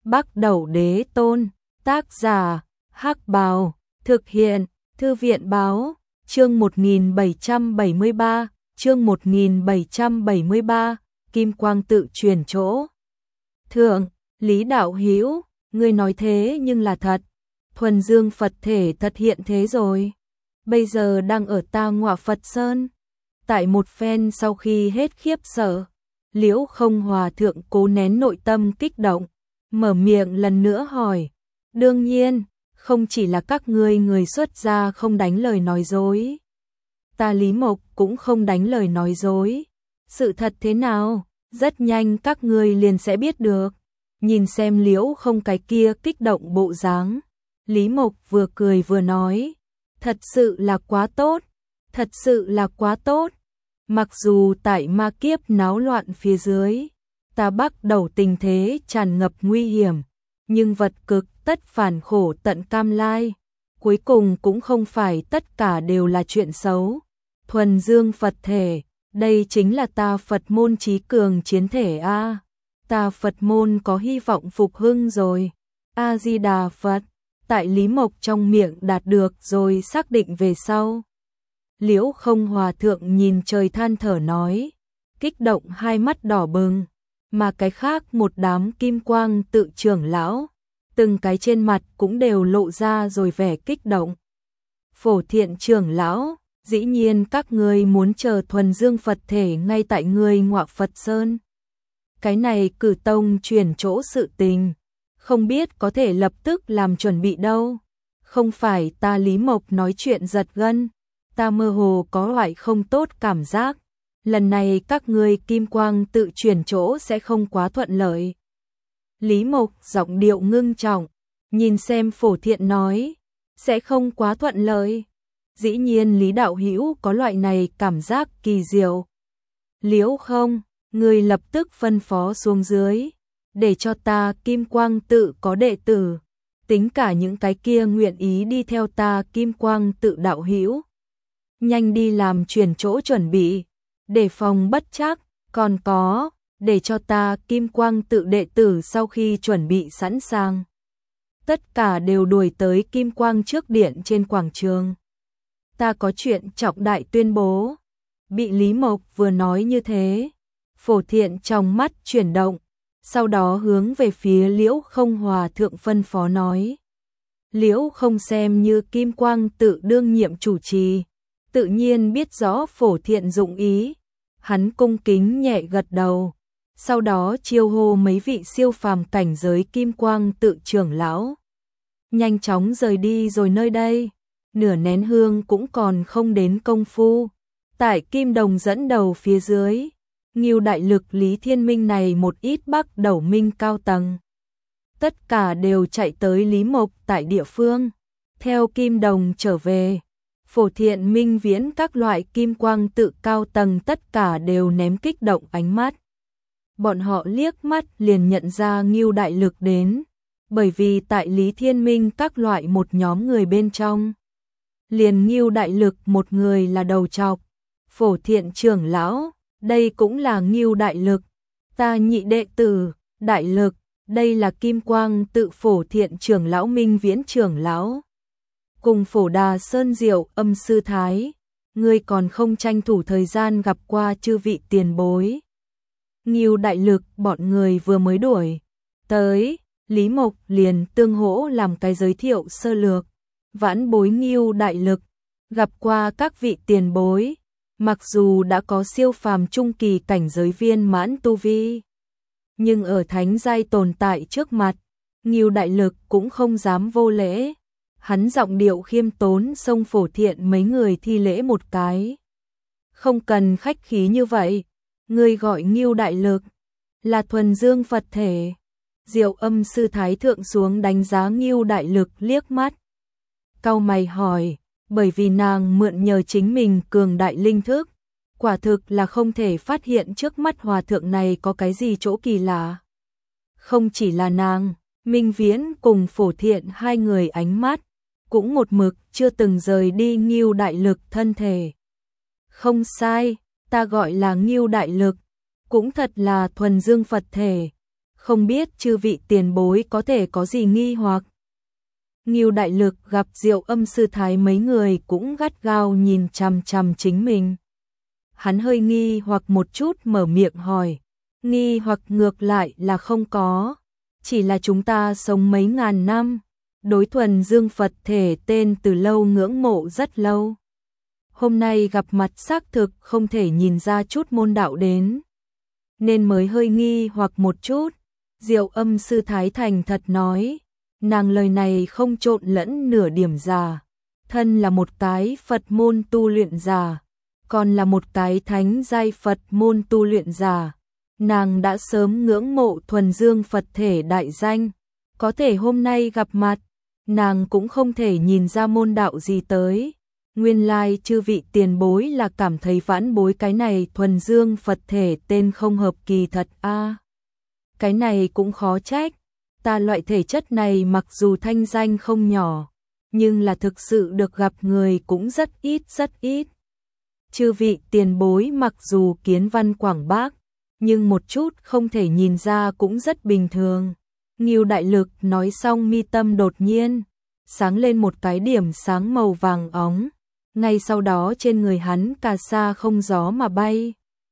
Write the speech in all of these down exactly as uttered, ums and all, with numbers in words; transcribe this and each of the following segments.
Bắc Đẩu Đế Tôn, tác giả, Hắc Bào, thực hiện, Thư viện Báo, chương một nghìn bảy trăm bảy mươi ba, chương một nghìn bảy trăm bảy mươi ba, Kim Quang tự chuyển chỗ. Thượng, Lý Đạo Hữu, ngươi nói thế nhưng là thật, thuần dương Phật thể thật hiện thế rồi, bây giờ đang ở ta Ngọa Phật Sơn. Tại một phen sau khi hết khiếp sợ, Liễu Không Hòa thượng cố nén nội tâm kích động, mở miệng lần nữa hỏi, đương nhiên, không chỉ là các ngươi người xuất gia không đánh lời nói dối. Ta Lý Mộc cũng không đánh lời nói dối. Sự thật thế nào, rất nhanh các ngươi liền sẽ biết được. Nhìn xem Liễu Không cái kia kích động bộ dáng, Lý Mộc vừa cười vừa nói, thật sự là quá tốt, thật sự là quá tốt. Mặc dù tại ma kiếp náo loạn phía dưới, ta Bắc Đẩu tình thế tràn ngập nguy hiểm, nhưng vật cực tất phản khổ tận cam lai, cuối cùng cũng không phải tất cả đều là chuyện xấu. Thuần dương Phật thể, đây chính là ta Phật môn trí cường chiến thể a. Ta Phật môn có hy vọng phục hưng rồi. A Di Đà Phật. Tại Lý Mộc trong miệng đạt được rồi xác định về sau. Liễu Không Hòa thượng nhìn trời than thở nói, kích động hai mắt đỏ bừng, mà cái khác một đám kim quang tự trưởng lão, từng cái trên mặt cũng đều lộ ra rồi vẻ kích động. Phổ Thiện trưởng lão, dĩ nhiên các ngươi muốn chờ thuần dương Phật thể ngay tại ngươi Ngọa Phật Sơn. Cái này cử tông chuyển chỗ sự tình, không biết có thể lập tức làm chuẩn bị đâu. Không phải ta Lý Mộc nói chuyện giật gân, ta mơ hồ có loại không tốt cảm giác. Lần này các ngươi kim quang tự chuyển chỗ sẽ không quá thuận lợi. Lý Mộc giọng điệu ngưng trọng, nhìn xem Phổ Thiện nói, sẽ không quá thuận lợi. Dĩ nhiên Lý Đạo Hữu có loại này cảm giác kỳ diệu. Liễu Không, ngươi lập tức phân phó xuống dưới, để cho ta kim quang tự có đệ tử, tính cả những cái kia nguyện ý đi theo ta kim quang tự đạo hữu. Nhanh đi làm chuyển chỗ chuẩn bị, để phòng bất trắc, còn có, để cho ta kim quang tự đệ tử sau khi chuẩn bị sẵn sàng. Tất cả đều đuổi tới kim quang trước điện trên quảng trường. Ta có chuyện trọng đại tuyên bố. Bị Lý Mộc vừa nói như thế, Phổ Thiện trong mắt chuyển động, sau đó hướng về phía Liễu Không Hòa thượng phân phó nói. Liễu Không xem như kim quang tự đương nhiệm chủ trì, tự nhiên biết rõ Phổ Thiện dụng ý, hắn cung kính nhẹ gật đầu, sau đó chiêu hô mấy vị siêu phàm cảnh giới kim quang tự trưởng lão. Nhanh chóng rời đi rồi nơi đây, nửa nén hương cũng còn không đến công phu. Tại Kim Đồng dẫn đầu phía dưới, Ngưu đại lực Lý Thiên Minh này một ít Bắc Đẩu Minh cao tầng. Tất cả đều chạy tới Lý Mộc tại địa phương, theo Kim Đồng trở về. Phổ Thiện Minh Viễn các loại kim quang tự cao tầng tất cả đều ném kích động ánh mắt. Bọn họ liếc mắt liền nhận ra Ngưu đại lực đến, bởi vì tại Lý Thiên Minh các loại một nhóm người bên trong, liền Ngưu đại lực một người là đầu trọc. Phổ Thiện trưởng lão, đây cũng là Ngưu đại lực. Ta nhị đệ tử, đại lực, đây là kim quang tự Phổ Thiện trưởng lão Minh Viễn trưởng lão. Cùng Phổ Đà Sơn Diệu âm sư thái, ngươi còn không tranh thủ thời gian gặp qua chư vị tiền bối. Ngưu đại lực bọn người vừa mới đuổi tới, Lý Mộc liền tương hỗ làm cái giới thiệu sơ lược. Vãn bối Ngưu đại lực, gặp qua các vị tiền bối, mặc dù đã có siêu phàm trung kỳ cảnh giới viên mãn tu vi, nhưng ở thánh giai tồn tại trước mặt, Ngưu đại lực cũng không dám vô lễ. Hắn giọng điệu khiêm tốn xông Phổ Thiện mấy người thi lễ một cái. Không cần khách khí như vậy, người gọi Ngưu đại lực là thuần dương Phật thể. Diệu âm sư thái thượng xuống đánh giá Ngưu đại lực liếc mắt, cau mày hỏi, bởi vì nàng mượn nhờ chính mình cường đại linh thức, quả thực là không thể phát hiện trước mắt hòa thượng này có cái gì chỗ kỳ lạ. Không chỉ là nàng, Minh Viễn cùng Phổ Thiện hai người ánh mắt cũng một mực chưa từng rời đi Ngưu đại lực thân thể. Không sai, ta gọi là Ngưu đại lực, cũng thật là thuần dương Phật thể. không biết chư vị tiền bối có thể có gì nghi hoặc. Ngưu Đại Lực gặp Diệu Âm sư thái mấy người cũng gắt gao nhìn chằm chằm chính mình. Hắn hơi nghi hoặc một chút mở miệng hỏi, nghi hoặc ngược lại là không có, chỉ là chúng ta sống mấy ngàn năm, đối thuần dương Phật thể tên từ lâu ngưỡng mộ rất lâu. Hôm nay gặp mặt xác thực không thể nhìn ra chút môn đạo đến, nên mới hơi nghi hoặc một chút. Diệu Âm sư thái thành thật nói, nàng lời này không trộn lẫn nửa điểm giả, thân là một cái Phật môn tu luyện giả, còn là một cái thánh giai Phật môn tu luyện giả. Nàng đã sớm ngưỡng mộ thuần dương Phật thể đại danh, có thể hôm nay gặp mặt, nàng cũng không thể nhìn ra môn đạo gì tới. Nguyên lai chư vị tiền bối là cảm thấy vãn bối cái này thuần dương Phật thể tên không hợp kỳ thật a. À, cái này cũng khó trách, ta loại thể chất này mặc dù thanh danh không nhỏ, nhưng là thực sự được gặp người cũng rất ít rất ít. Chư vị tiền bối mặc dù kiến văn quảng bác, nhưng một chút không thể nhìn ra cũng rất bình thường. Ngưu Đại Lực nói xong mi tâm đột nhiên sáng lên một cái điểm sáng màu vàng óng, ngay sau đó trên người hắn cà sa không gió mà bay.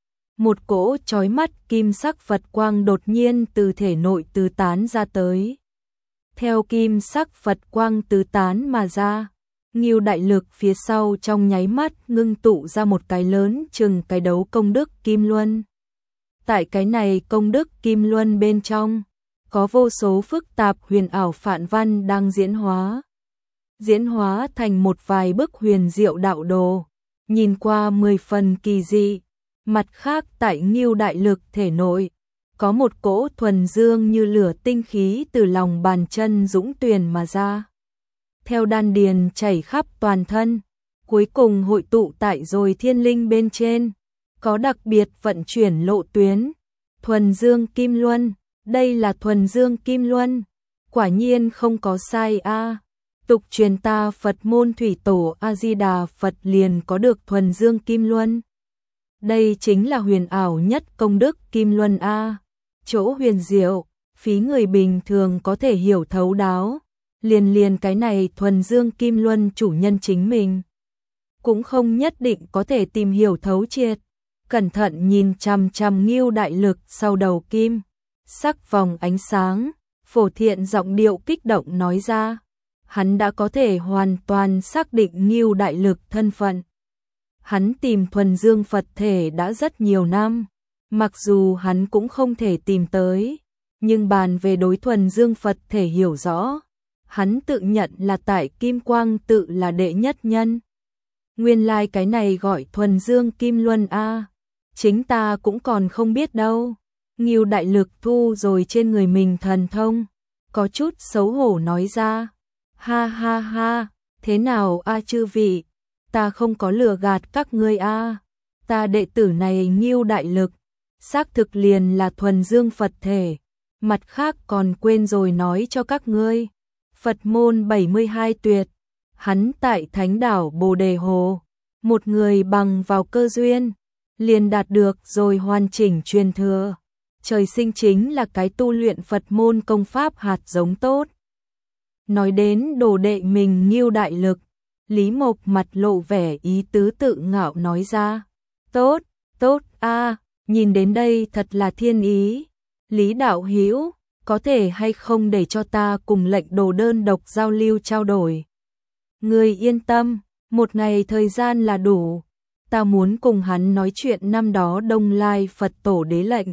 Một cỗ chói mắt kim sắc Phật quang đột nhiên từ thể nội tứ tán ra tới. Theo kim sắc Phật quang tứ tán mà ra, Ngưu Đại Lực phía sau trong nháy mắt ngưng tụ ra một cái lớn chừng cái đấu công đức kim luân. Tại cái này công đức kim luân bên trong, có vô số phức tạp huyền ảo phạn văn đang diễn hóa. Diễn hóa thành một vài bức huyền diệu đạo đồ, nhìn qua mười phần kỳ dị. Mặt khác tại Ngưu Đại Lực thể nội, có một cỗ thuần dương như lửa tinh khí từ lòng bàn chân dũng tuyền mà ra. Theo đan điền chảy khắp toàn thân, cuối cùng hội tụ tại rồi thiên linh bên trên, có đặc biệt vận chuyển lộ tuyến. Thuần dương kim luân, đây là thuần dương kim luân, quả nhiên không có sai a. À. Tục truyền ta Phật môn thủy tổ A Di Đà Phật liền có được thuần dương kim luân. Đây chính là huyền ảo nhất công đức kim luân a. Chỗ huyền diệu, phí người bình thường có thể hiểu thấu đáo, liền liền cái này thuần dương kim luân chủ nhân chính mình cũng không nhất định có thể tìm hiểu thấu triệt. Cẩn thận nhìn chằm chằm Ngưu Đại Lực sau đầu kim sắc vòng ánh sáng, Phổ Thiện giọng điệu kích động nói ra, hắn đã có thể hoàn toàn xác định Ngưu Đại Lực thân phận. Hắn tìm thuần dương Phật thể đã rất nhiều năm, mặc dù hắn cũng không thể tìm tới, nhưng bàn về đối thuần dương Phật thể hiểu rõ, hắn tự nhận là tại Kim Quang tự là đệ nhất nhân. Nguyên lai like cái này gọi thuần dương kim luân a, chính ta cũng còn không biết đâu. Ngưu Đại Lực thu rồi trên người mình thần thông, có chút xấu hổ nói ra, ha ha ha, thế nào a chư vị, ta không có lừa gạt các ngươi a, ta đệ tử này Ngưu Đại Lực, xác thực liền là thuần dương Phật thể, mặt khác còn quên rồi nói cho các ngươi, Phật môn bảy mươi hai tuyệt, hắn tại Thánh đảo Bồ Đề Hồ, một người bằng vào cơ duyên, liền đạt được rồi hoàn chỉnh truyền thừa, trời sinh chính là cái tu luyện Phật môn công pháp hạt giống tốt. Nói đến đồ đệ mình Ngưu Đại Lực, Lý Mộc mặt lộ vẻ ý tứ tự ngạo nói ra, tốt, tốt a, nhìn đến đây thật là thiên ý. Lý đạo hữu, có thể hay không để cho ta cùng lệnh đồ đơn độc giao lưu trao đổi? Ngươi yên tâm, một ngày thời gian là đủ, ta muốn cùng hắn nói chuyện năm đó Đông Lai Phật tổ đế lệnh.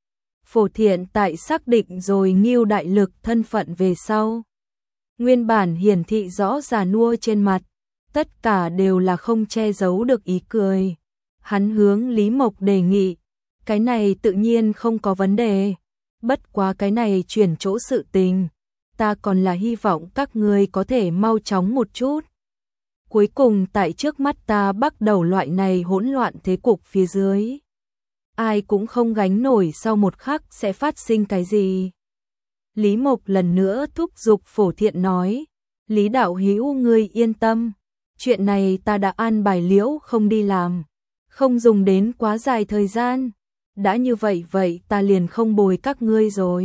Phổ Thiện tại xác định rồi Ngưu Đại Lực thân phận về sau, nguyên bản hiển thị rõ già nua trên mặt, tất cả đều là không che giấu được ý cười. Hắn hướng Lý Mộc đề nghị, cái này tự nhiên không có vấn đề, bất quá cái này chuyển chỗ sự tình, ta còn là hy vọng các ngươi có thể mau chóng một chút. Cuối cùng tại trước mắt ta bắt đầu loại này hỗn loạn thế cục phía dưới, ai cũng không gánh nổi sau một khắc sẽ phát sinh cái gì. Lý Mộc lần nữa thúc giục Phổ Thiện nói, Lý đạo hữu ngươi yên tâm, chuyện này ta đã an bài liễu không đi làm, không dùng đến quá dài thời gian, đã như vậy vậy ta liền không bồi các ngươi rồi.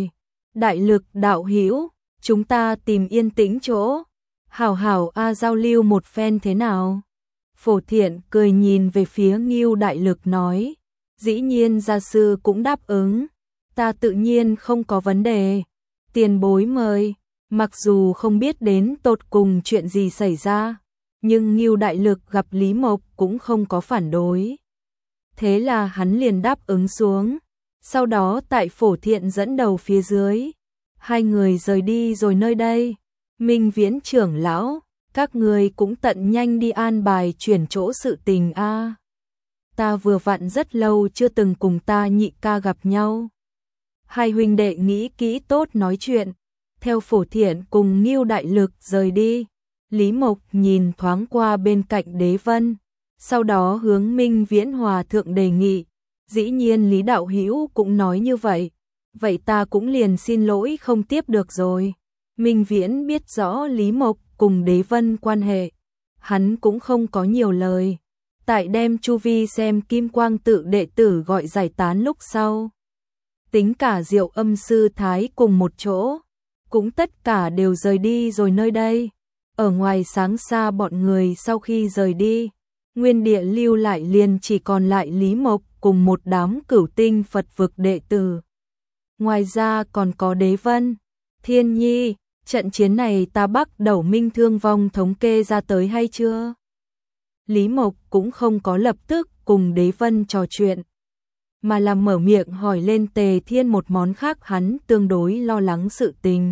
Đại Lực đạo hữu, chúng ta tìm yên tĩnh chỗ, hảo hảo a giao lưu một phen thế nào? Phổ Thiện cười nhìn về phía Ngưu Đại Lực nói, dĩ nhiên gia sư cũng đáp ứng, ta tự nhiên không có vấn đề, tiền bối mời. Mặc dù không biết đến tột cùng chuyện gì xảy ra, nhưng Ngưu Đại Lực gặp Lý Mộc cũng không có phản đối. Thế là hắn liền đáp ứng xuống, sau đó tại Phổ Thiện dẫn đầu phía dưới, hai người rời đi rồi nơi đây. Minh Viễn trưởng lão, các người cũng tận nhanh đi an bài chuyển chỗ sự tình a. Ta vừa vặn rất lâu chưa từng cùng ta nhị ca gặp nhau. Hai huynh đệ nghĩ kỹ tốt nói chuyện, theo Phổ Thiện cùng Ngưu Đại Lực rời đi. Lý Mộc nhìn thoáng qua bên cạnh Đế Vân, sau đó hướng Minh Viễn hòa thượng đề nghị, dĩ nhiên Lý đạo hữu cũng nói như vậy, vậy ta cũng liền xin lỗi không tiếp được rồi. Minh Viễn biết rõ Lý Mộc cùng Đế Vân quan hệ, hắn cũng không có nhiều lời. Tại đem chu vi xem Kim Quang tự đệ tử gọi giải tán lúc sau, tính cả Diệu Âm sư thái cùng một chỗ, cũng tất cả đều rời đi rồi nơi đây. Ở ngoài sáng xa bọn người sau khi rời đi, nguyên địa lưu lại liền chỉ còn lại Lý Mộc cùng một đám cửu tinh Phật vực đệ tử. Ngoài ra còn có Đế Vân, Thiên Nhi, trận chiến này ta Bắc Đẩu Minh thương vong thống kê ra tới hay chưa? Lý Mộc cũng không có lập tức cùng Đế Vân trò chuyện, mà là mở miệng hỏi lên Tề Thiên một món khác hắn tương đối lo lắng sự tình.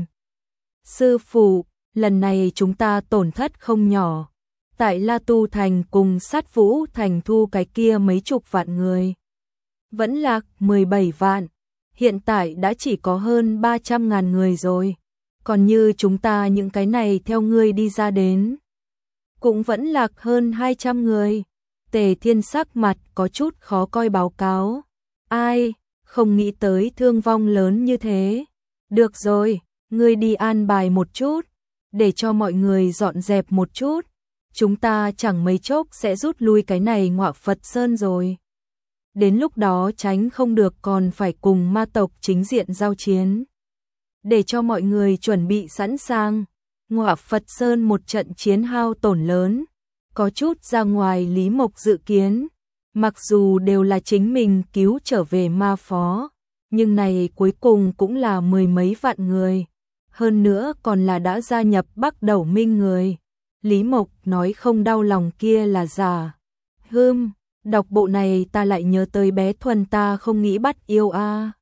Sư phụ, lần này chúng ta tổn thất không nhỏ, tại La Tu Thành cùng Sát Vũ Thành thu cái kia mấy chục vạn người. Vẫn lạc mười bảy vạn, hiện tại đã chỉ có hơn ba trăm ngàn người rồi, còn như chúng ta những cái này theo ngươi đi ra đến, cũng vẫn lạc hơn hai trăm người. Tề Thiên sắc mặt có chút khó coi báo cáo, ai, không nghĩ tới thương vong lớn như thế. Được rồi, ngươi đi an bài một chút, để cho mọi người dọn dẹp một chút, chúng ta chẳng mấy chốc sẽ rút lui cái này Ngọa Phật Sơn rồi. Đến lúc đó tránh không được còn phải cùng ma tộc chính diện giao chiến. Để cho mọi người chuẩn bị sẵn sàng, Ngọa Phật Sơn một trận chiến hao tổn lớn, có chút ra ngoài Lý Mộc dự kiến. Mặc dù đều là chính mình cứu trở về ma phó, nhưng này cuối cùng cũng là mười mấy vạn người. Hơn nữa còn là đã gia nhập Bắc Đẩu Minh người. Lý Mộc nói không đau lòng kia là giả. Hừm, đọc bộ này ta lại nhớ tới bé Thuần ta không nghĩ bắt yêu a.